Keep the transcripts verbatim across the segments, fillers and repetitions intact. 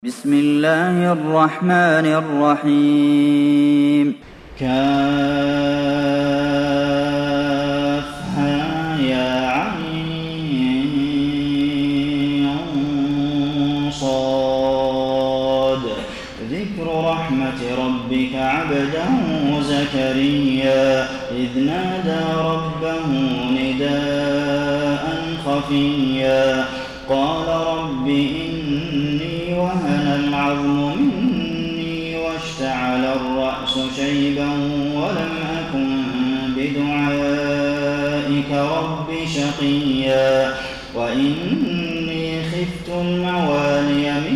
بسم الله الرحمن الرحيم كافها يا عين صاد ذكر رحمة ربك عبده زكريا إذ نادى ربه نداء خفيا قال رب إني وهن العظم مني واشتعل الرأس شيبا ولم أكن بدعائك رب شقيا وإني خفت الموالي من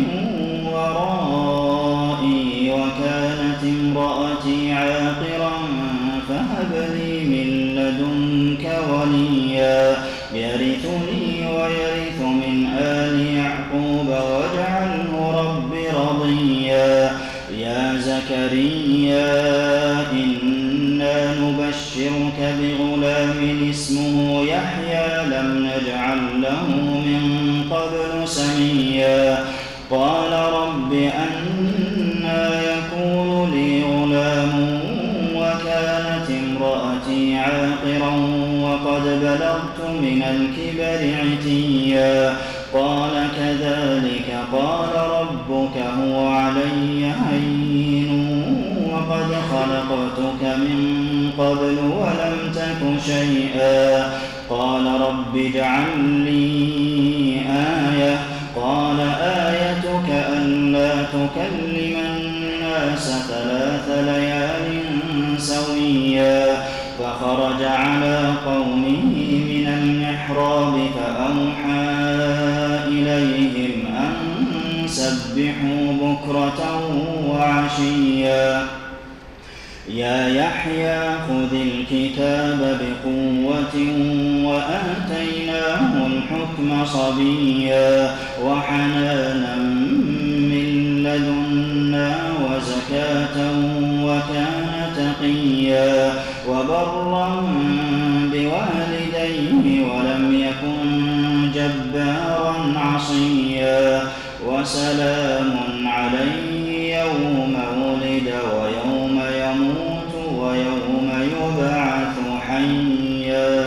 ورائي وكانت امرأتي عاقرا فهب لي من لدنك وليا يرثني ويرث من آل يعقوب واجعله رب رضيا يا زكريا إنا نبشرك بغلام اسمه يحيى لم نجعل له من قبل سميا قال رب أنى يكون لي غلام وكانت امرأتي عاقرا وقد بلغت من الكبر عتيا قال كذلك قال ربك هو علي هين وقد خلقتك من قبل ولم تك شيئا قال رب اجعل لي آية قال آيتك ألا تكلم الناس ثلاث ليال سويا فخرج على قومه من المحراب فأوحى إليهم أن سبحوا بكرة وعشيا يا يحيى خذ الكتاب بقوة وآتيناه الحكم صبيا وحنانا من لدنا وزكاة وكان تقيا وبرا بوالديه ولم يكن جبارا عصيا وسلام عليه يوم ولد ويوم يموت ويوم يبعث حيا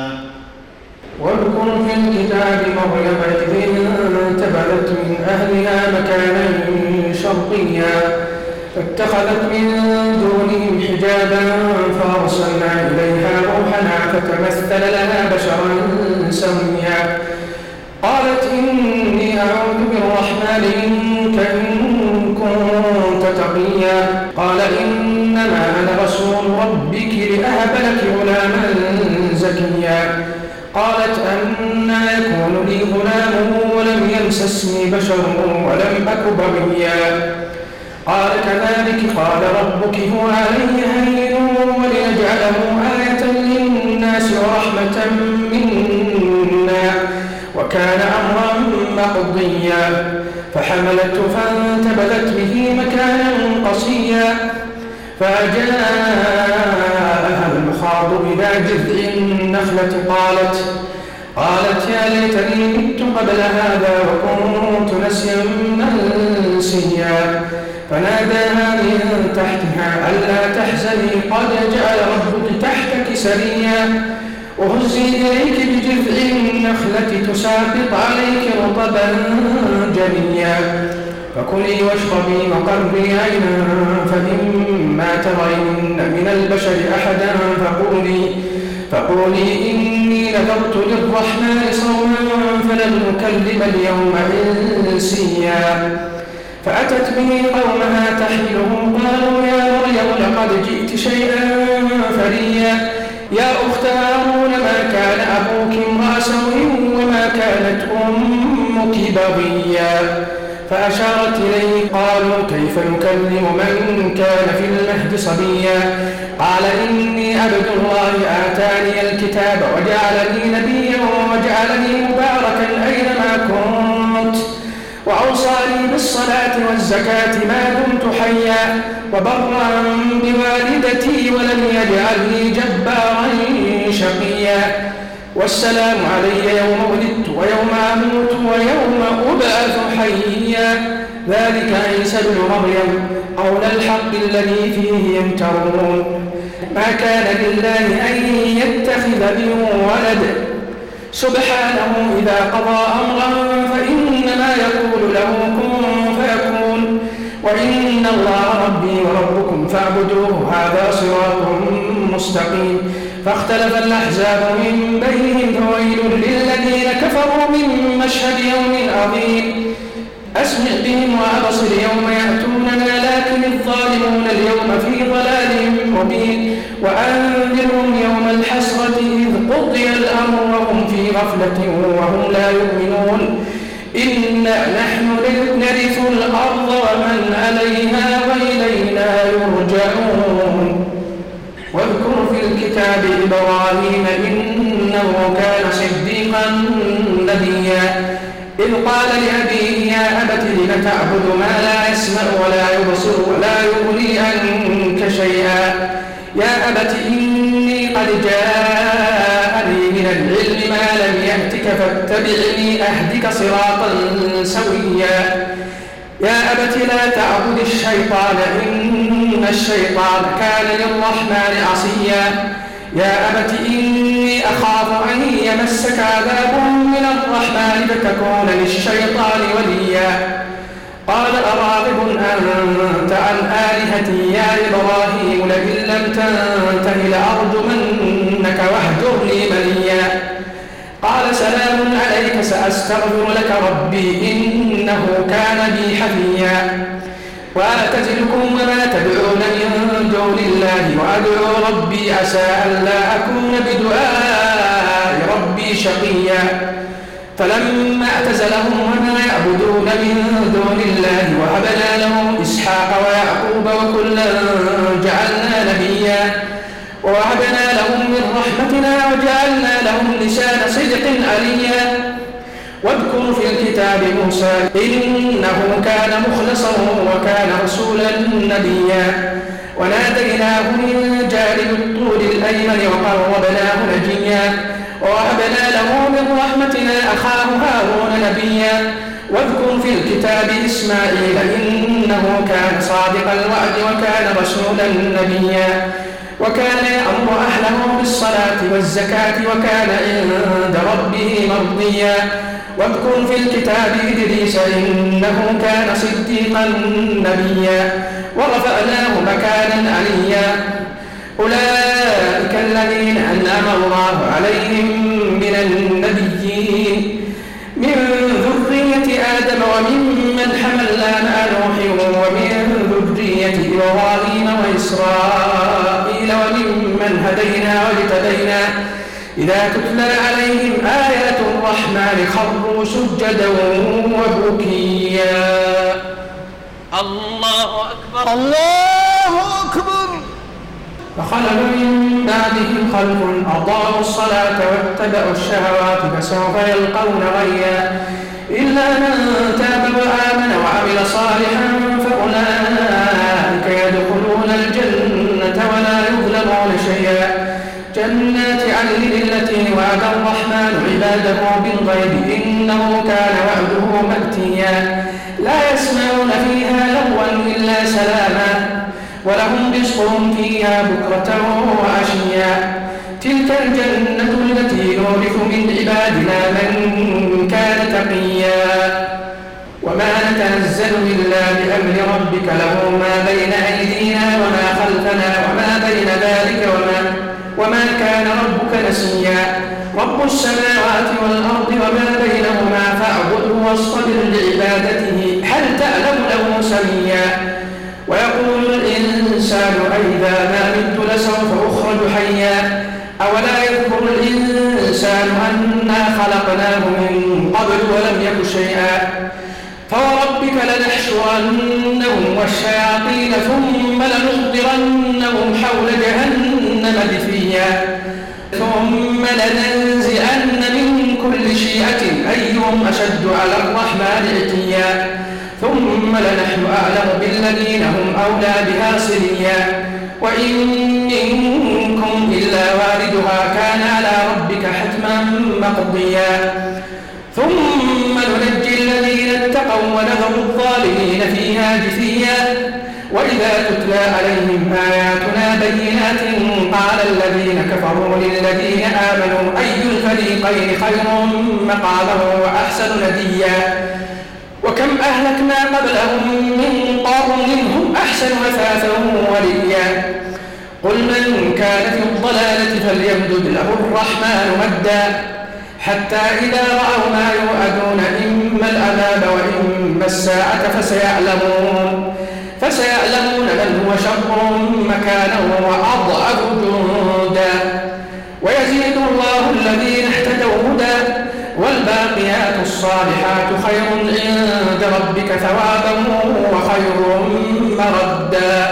واذكر في الكتاب مريم إذ انتبذت من أهلها مكانا شرقيا فاتخذت من دونهم حجابا فأرسلنا إليها روحنا فتمثل لها بشرا سويا قالت إني أعوذ بالرحمن منك إن كنت تقيا قال إنما أنا رسول ربك لأهب لك غلاما زكيا قالت أنى يكون لي غلام ولم يمسسني بشر ولم أك بغيا قال كذلك قال ربك هو علي هين ولنجعله آية للناس ورحمة منا وكان أمرا مقضيا فحملته فانتبذت به مكانا قصيا فجاءها المخاض إلى جذع النخلة قالت قالت يا ليتني مت قبل هذا وكنت نسيا منسيا فناداها من تحتها ألا تحزني قد جعل ربك تحتك سريا وهزي إليك بجذع النخلة تساقط عليك رطبا جنيا فكلي واشربي وقري عينا فإما ترين من البشر أحدا فقولي فقولي إني نذرت للرحمن صوما فلن أكلم اليوم إنسيا فأتت به قومها تحمله قالوا يا مريم لقد جئت شيئا فريا يا أخت هارون ما كان أبوك امرأ سوء وما كانت أمك بغيا فأشارت إليه قالوا كيف نكلم من كان في المهد صبيا قال إني عبد الله آتاني الكتاب وجعلني نبيا وجعلني مباركا أينما كنت وأوصاني بالصلاة والزكاة ما دمت حيا وبرا بوالدتي ولم يجعلني جبارا شقيا والسلام علي يوم ولدت ويوم أموت ويوم أبعث حيا ذلك عيسى ابن مريم قول الحق الذي فيه يمترون ما كان لله أن يتخذ من ولد سبحانه إذا قضى أمرا فإنما يقول له كن فيكون وإن الله ربي وربكم فاعبدوه هذا صراط مستقيم فاختلف الأحزاب من بينهم فويل للذين كفروا من مشهد يوم عظيم أسمع بهم وأبصر يوم يأتوننا لكن الظالمون اليوم في ضلال مبين وأنذرهم يوم الحسرة إذ قضي الأمر وهم في غفلة وهم لا يؤمنون إنا نحن نرث الأرض ومن عليها وإلينا يرجعون واذكر في الكتاب إبراهيم إنه كان صديقا نبيا إذ قال لأبيه يا أبت لم تعبد ما لا يسمع ولا يبصر ولا يغني عنك شيئا يا أبت إني قد جاءني من العلم ما لم يأتك فاتبعني أهدك صراطا سويا يا أبت لا تعبد الشيطان إن الشيطان كان للرحمن عصيا يا أبت إني أخاف أن يمسك عذاب من الرحمن فتكون للشيطان وليا قال أراغب أنت عن آلهتي يا إبراهيم لئن لم تنته لأرجمنك واهجرني مليا قال سلام عليك سأستغفر لك ربي إنه كان بي حفيا وأعتزلكم وما تدعون من دون الله وأدعو ربي عسى ألا أكون بدعاء ربي شقيا فلما اعتزلهم وما يعبدون من دون الله وهبنا له إسحاق ويعقوب وكلا جعلنا نبيا ووهبنا لهم من رحمتنا وجعلنا لهم لسان صدق عليا واذكر في الكتاب موسى إنه كان مخلصا وكان رسولا نبيا وناديناه من جانب الطور الأيمن وقربناه نجيا ووهبنا له من رحمتنا أخاه هارون نبيا واذكر في الكتاب إسماعيل إنه كان صادق الوعد وكان رسولا نبيا وكان يأمر أهله بالصلاة والزكاة وكان عند ربه مرضيا واذكر في الكتاب إدريس إنه كان صديقا نبيا ورفعناه مكانا عليا أولئك الذين أنعم الله عليهم من النبيين من ذرية آدم وممن حملنا مع نوح ومن ذرية إبراهيم وإسرائيل وممن هدينا واجتبينا إذا تتلى عليهم آيات الرحمن خروا سجدا وبكيا الله أكبر الله أكبر فخلف من بعدهم خلف أضاعوا الصلاة واتبعوا الشهوات فسوف يلقون غيا إلا من تاب وآمن وعمل صالحا فأولئك يدخلون الجنة ولا يظلمون شيئا جنات عدن التي وعد الرحمن عباده بالغيب إنه كان وعده مأتيا لا يسمعون فيها لغوا إلا سلاما ولهم رزقهم فيها بكرة وعشيا تلك الجنة التي نورث من عبادنا من كان تقيا وما نتنزل إلا بأمر ربك له ما بين أيدينا وما خلفنا وما بين ذلك وما, وما كان ربك نسيا رب السماوات والأرض وما بينهما فاعبده واصطبر لعبادته هل تعلم له سميا ويقول الإنسان أئذا ما مت لسوف أخرج حيا أولا يذكر الإنسان أنا خلقناه من قبل ولم يك شيئا فوربك لنحشرنهم والشياطين ثم لنحضرنهم حول جهنم جثيا ثم لننزعن من كل شيعة أيهم أشد على الرحمن عتيا ثم لنحن أعلم بالذين هم أولى بها صليا وإن منكم إلا واردها كان على ربك حتما مقضيا ثم ننجي الذين اتقوا فرقا ونذر الظالمين فيها جثيا. وإذا تتلى عليهم آياتنا بينات قال الذين كفروا للذين آمنوا أي الفريقين خير مقعدا وأحسن نديا. وكم أهلكنا قبلهم من قرن هم أحسن أثاثا ورئيا. قل من كان في الضلالة فليمدد له الرحمن مدا حتى إذا رأوا ما يوعدون إما العذاب وإما الساعة فسيعلمون فسيعلمون من هو شر مكانا وأضعف جندا. ويزيد الله الذين اهتدوا هدى والباقيات الصالحات خير عند ربك ثوابا وخير مردا.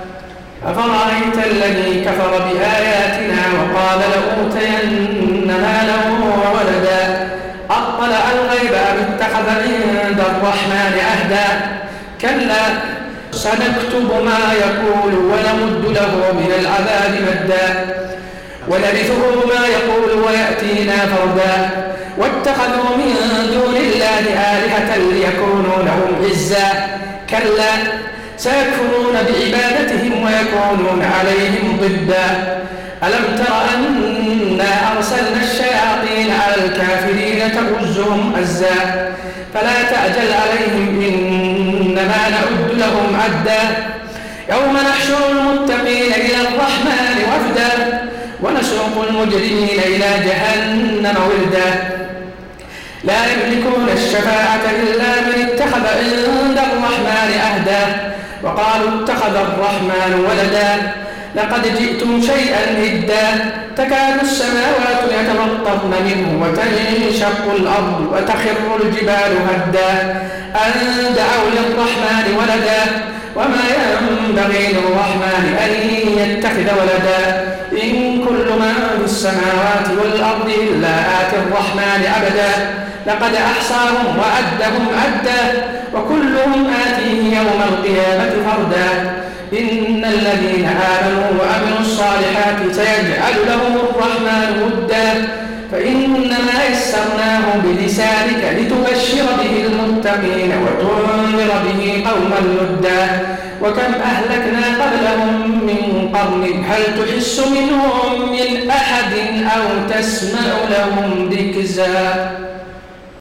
أفرأيت الذي كفر بآياتنا وقال لأوتين مالا وولدا أطلع الغيب أم اتخذ عند الرحمن عهدا كلا سنكتب ما يقول ونمد له من العذاب مدا ونرثه ما يقول ويأتينا فردا. واتخذوا من دون الله آلهة ليكونوا لهم عزا كلا سيكفرون بعبادتهم ويكونون عليهم ضدا. ألم تر أنا أرسلنا الشياطين على الكافرين تؤزهم أزا فلا تعجل عليهم إنما نعد لهم عدا. يوم نحشر المتقين إلى الرحمن وفدا ونسوق المجرمين إلى جهنم وردا. لا يملكون الشفاعة إلا من اتخذ عند الرحمن عهدا وقالوا اتخذ الرحمن ولدا لقد جئتم شيئا إدا. تكاد السماوات يتفطرن منه وتنشق الأرض وتخر الجبال هدا أن دعوا للرحمن ولدا وما ينبغي للرحمن أن يتخذ ولدا. إن كل من في السماوات والأرض إلا آتي الرحمن عبدا لقد أحصاهم وعدهم عدا وكلهم آتيه يوم القيامة فردا. إن الذين آمنوا وعملوا الصالحات سيجعل لهم الرحمن ودا فإنما يسرناه بلسانك لتبشر به المتقين وتنذر به قوما لدا. وكم أهلكنا قبلهم من قرن هل تحس منهم من أحد أو تسمع لهم ركزا.